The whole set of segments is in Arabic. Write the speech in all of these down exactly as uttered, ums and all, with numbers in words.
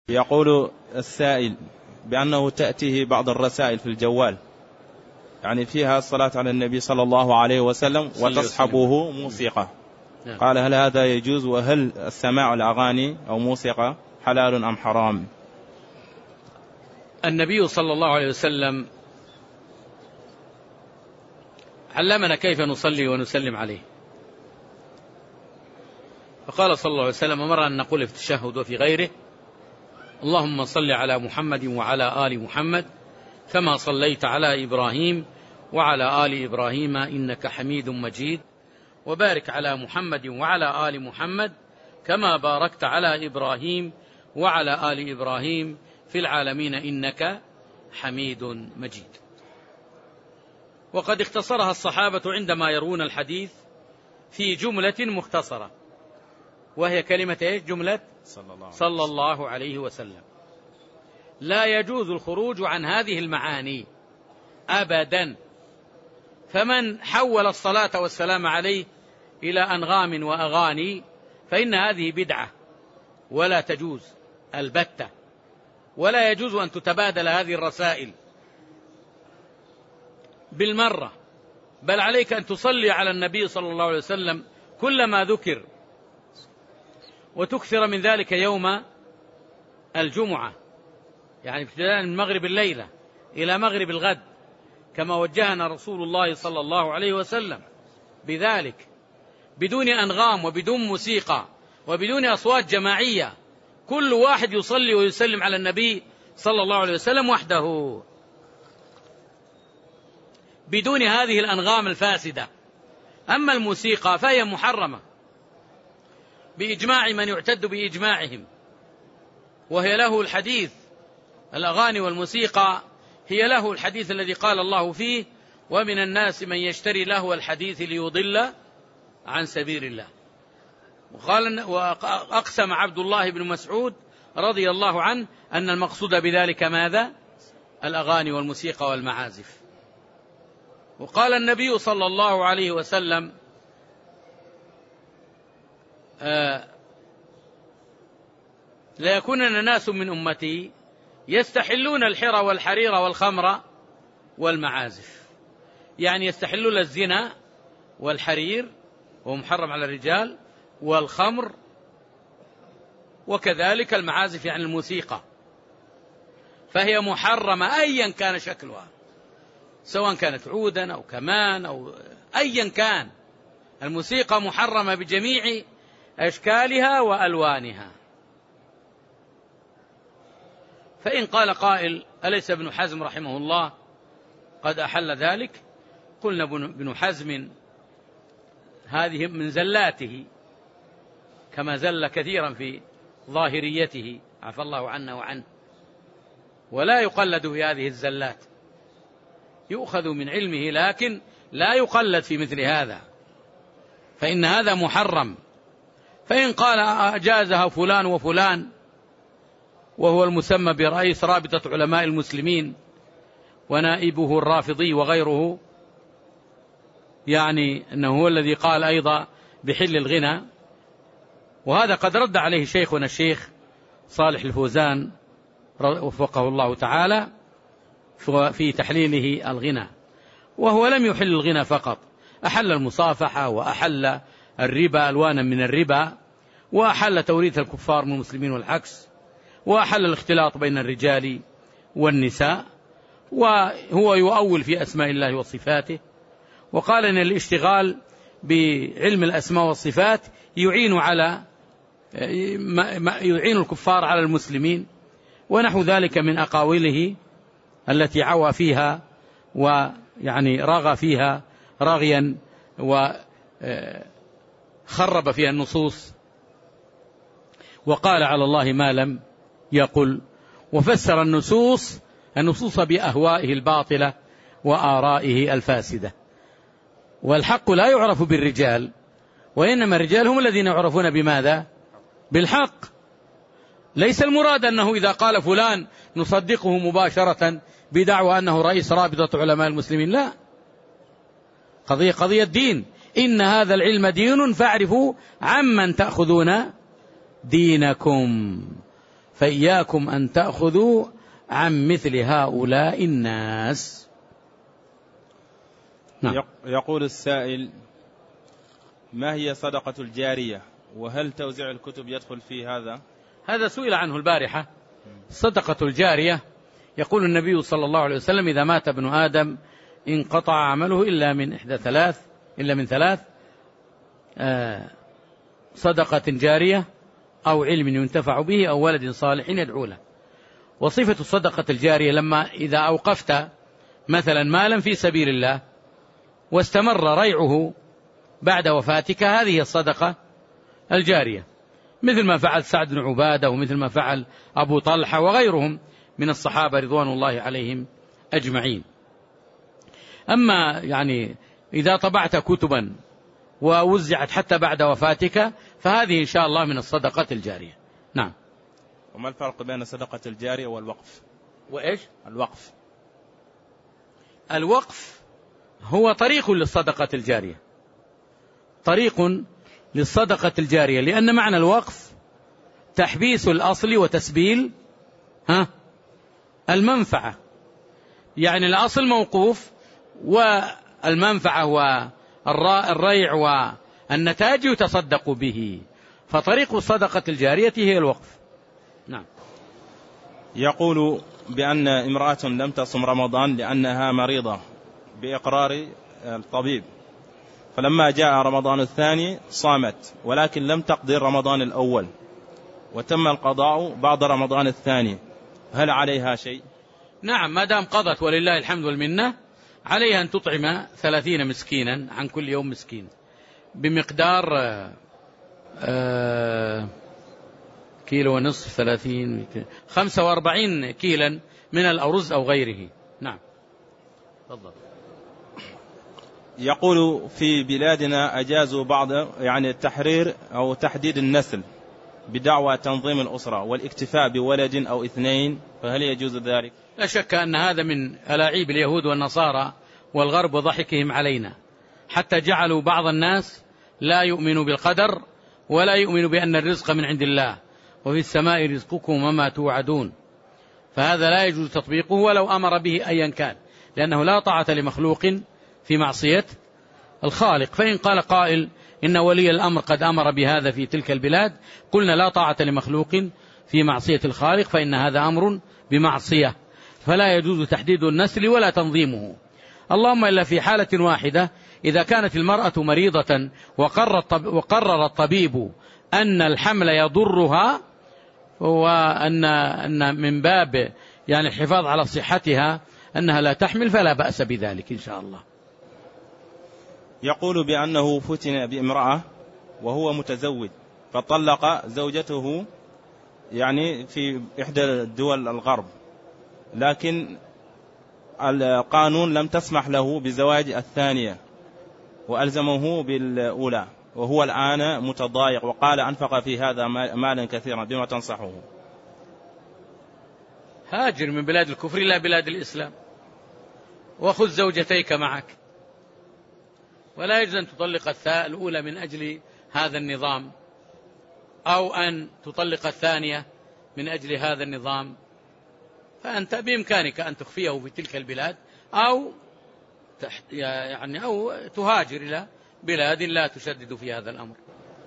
يقول السائل بأنه تأتيه بعض الرسائل في الجوال يعني فيها الصلاة على النبي صلى الله عليه وسلم وتصحبه موسيقى. قال هل هذا يجوز؟ وهل السماع الأغاني أو موسيقى حلال أم حرام؟ النبي صلى الله عليه وسلم علمنا كيف نصلي ونسلم عليه، فقال صلى الله عليه وسلم أمر أن نقول في التشهد وفي غيره: اللهم صل على محمد وعلى آل محمد كما صليت على إبراهيم وعلى آل إبراهيم إنك حميد مجيد، وبارك على محمد وعلى آل محمد كما باركت على إبراهيم وعلى آل إبراهيم في العالمين إنك حميد مجيد. وقد اختصرها الصحابة عندما يروون الحديث في جملة مختصرة، وهي كلمة ايش؟ جملة صلى الله عليه وسلم. لا يجوز الخروج عن هذه المعاني أبدا، فمن حول الصلاة والسلام عليه إلى أنغام وأغاني فإن هذه بدعة ولا تجوز البتة، ولا يجوز أن تتبادل هذه الرسائل بالمرة، بل عليك أن تصلي على النبي صلى الله عليه وسلم كلما ذكر، وتكثر من ذلك يوم الجمعة، يعني ابتداء من مغرب الليلة إلى مغرب الغد، كما وجهنا رسول الله صلى الله عليه وسلم بذلك، بدون أنغام وبدون موسيقى وبدون أصوات جماعية، كل واحد يصلي ويسلم على النبي صلى الله عليه وسلم وحده بدون هذه الأنغام الفاسدة. أما الموسيقى فهي محرمة بإجماع من يعتد بإجماعهم، وهي له الحديث، الأغاني والموسيقى هي له الحديث الذي قال الله فيه: ومن الناس من يشتري لهو الحديث ليضل عن سبيل الله. وقال وأقسم عبد الله بن مسعود رضي الله عنه أن المقصود بذلك ماذا؟ الأغاني والموسيقى والمعازف. وقال النبي صلى الله عليه وسلم: آه لا يكونن ناس من أمتي يستحلون الحرى والحرير والخمر والمعازف، يعني يستحلون الزنا والحرير وهو محرم على الرجال، والخمر، وكذلك المعازف يعني الموسيقى، فهي محرمة أيا كان شكلها، سواء كانت عودا أو كمان أو أيا كان، الموسيقى محرمة بجميع أشكالها وألوانها. فإن قال قائل: أليس ابن حزم رحمه الله قد أحل ذلك؟ قلنا ابن حزم هذه من زلاته، كما زل كثيرا في ظاهريته عفى الله عنا وعنه، ولا يقلد في هذه الزلات، يؤخذ من علمه لكن لا يقلد في مثل هذا، فإن هذا محرم. فإن قال أجازها فلان وفلان، وهو المسمى برئيس رابطة علماء المسلمين ونائبه الرافضي وغيره، يعني أنه هو الذي قال أيضا بحل الغنى، وهذا قد رد عليه شيخنا الشيخ صالح الفوزان وفقه الله تعالى في تحليله الغنى، وهو لم يحل الغنى فقط، أحل المصافحة وأحل الربا ألوانا من الربا، وأحل توريث الكفار من المسلمين والعكس، وأحل الاختلاط بين الرجال والنساء، وهو يؤول في أسماء الله وصفاته، وقال أن الاشتغال بعلم الأسماء والصفات يعين على يعين الكفار على المسلمين، ونحو ذلك من أقاوله التي عوى فيها ويعني رغى فيها رغيا وخرب فيها النصوص، وقال على الله ما لم يقل، وفسر النصوص النصوص بأهوائه الباطلة وآرائه الفاسدة. والحق لا يعرف بالرجال، وإنما الرجال هم الذين يعرفون بماذا؟ بالحق. ليس المراد أنه إذا قال فلان نصدقه مباشرة بدعوى أنه رئيس رابطة علماء المسلمين، لا، قضية قضية دين. إن هذا العلم دين فاعرفوا عمن تأخذون دينكم. فإياكم أن تأخذوا عن مثل هؤلاء الناس. نعم. يقول السائل: ما هي صدقة الجارية، وهل توزيع الكتب يدخل في هذا؟ هذا سئل عنه البارحة. صدقة الجارية يقول النبي صلى الله عليه وسلم: إذا مات ابن آدم انقطع عمله إلا من إحدى ثلاث إلا من ثلاث آه صدقة جارية أو علم ينتفع به أو ولد صالح يدعو له. وصفة الصدقة الجارية لما إذا أوقفت مثلا مالا في سبيل الله واستمر ريعه بعد وفاتك، هذه الصدقة الجارية، مثل ما فعل سعد بن عبادة ومثل ما فعل أبو طلحة وغيرهم من الصحابة رضوان الله عليهم أجمعين. أما يعني إذا طبعت كتبا ووزعت حتى بعد وفاتك فهذه إن شاء الله من الصدقة الجارية. نعم. وما الفرق بين الصدقة الجارية والوقف؟ وإيش؟ الوقف الوقف هو طريق للصدقة الجارية، طريق للصدقة الجارية، لأن معنى الوقف تحبيس الأصل وتسبيل ها المنفعة، يعني الأصل موقوف والمنفعة والريع والنتاج يتصدق به، فطريق الصدقة الجارية هي الوقف. نعم. يقول بأن امرأة لم تصم رمضان لأنها مريضة بإقرار الطبيب، فلما جاء رمضان الثاني صامت، ولكن لم تقضي رمضان الأول وتم القضاء بعد رمضان الثاني، هل عليها شيء؟ نعم، ما دام قضت ولله الحمد والمنة عليها أن تطعم ثلاثين مسكينا عن كل يوم مسكين بمقدار آه كيلو ونصف، ثلاثين خمسة واربعين كيلا من الأرز أو غيره. نعم. تفضل. يقول في بلادنا أجازوا بعض يعني التحرير أو تحديد النسل بدعوى تنظيم الأسرة والاكتفاء بولد أو اثنين، فهل يجوز ذلك؟ لا شك أن هذا من ألاعيب اليهود والنصارى والغرب وضحكهم علينا، حتى جعلوا بعض الناس لا يؤمن بالقدر ولا يؤمن بأن الرزق من عند الله، وفي السماء رزقكم وما توعدون، فهذا لا يجوز تطبيقه ولو أمر به أيا كان، لأنه لا طاعة لمخلوق في معصية الخالق. فإن قال قائل إن ولي الأمر قد أمر بهذا في تلك البلاد، قلنا لا طاعة لمخلوق في معصية الخالق، فإن هذا أمر بمعصية، فلا يجوز تحديد النسل ولا تنظيمه، اللهم إلا في حالة واحدة، إذا كانت المرأة مريضة وقرر الطبيب أن الحمل يضرها وأن أن من باب يعني الحفاظ على صحتها أنها لا تحمل، فلا بأس بذلك إن شاء الله. يقول بأنه فتن بامرأة وهو متزوج فطلق زوجته يعني في إحدى الدول الغرب، لكن القانون لم تسمح له بزواج الثانية وألزمه بالأولى، وهو الآن متضايق وقال أنفق في هذا مالا كثيرا، بما تنصحه؟ هاجر من بلاد الكفر إلى بلاد الإسلام وخذ زوجتيك معك، ولا يجوز أن تطلق الأولى من أجل هذا النظام أو أن تطلق الثانية من أجل هذا النظام، فأنت بإمكانك أن تخفيه في تلك البلاد أو يعني أو تهاجر إلى بلاد لا تشدد في هذا الأمر.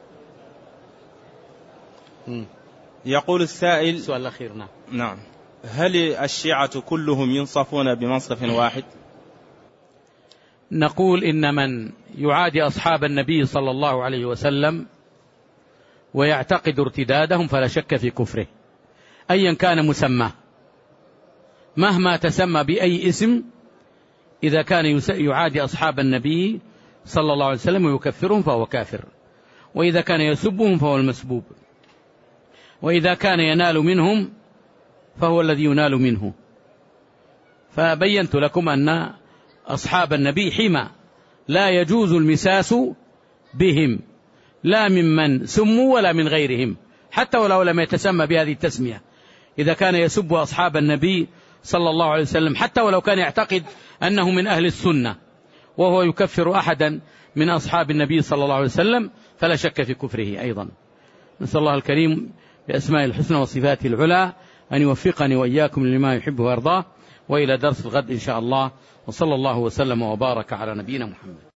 يقول السائل السؤال الأخير. نعم. نعم. هل الشيعة كلهم ينصفون بمنصف واحد؟ نقول إن من يعادي أصحاب النبي صلى الله عليه وسلم ويعتقد ارتدادهم فلا شك في كفره أيا كان مسمى، مهما تسمى بأي اسم، إذا كان يعادي أصحاب النبي صلى الله عليه وسلم ويكفرهم فهو كافر، وإذا كان يسبهم فهو المسبوب، وإذا كان ينال منهم فهو الذي ينال منه. فبينت لكم أن أصحاب النبي حمى لا يجوز المساس بهم، لا ممن سموا ولا من غيرهم، حتى ولو لم يتسمى بهذه التسمية، إذا كان يسب أصحاب النبي صلى الله عليه وسلم حتى ولو كان يعتقد أنه من أهل السنة وهو يكفر أحدا من أصحاب النبي صلى الله عليه وسلم فلا شك في كفره أيضا. نسأل الله الكريم بأسماء الحسنى وصفاته العلى أن يوفقني وإياكم لما يحبه ويرضاه. وإلى درس الغد إن شاء الله، وصلى الله وسلم وبارك على نبينا محمد.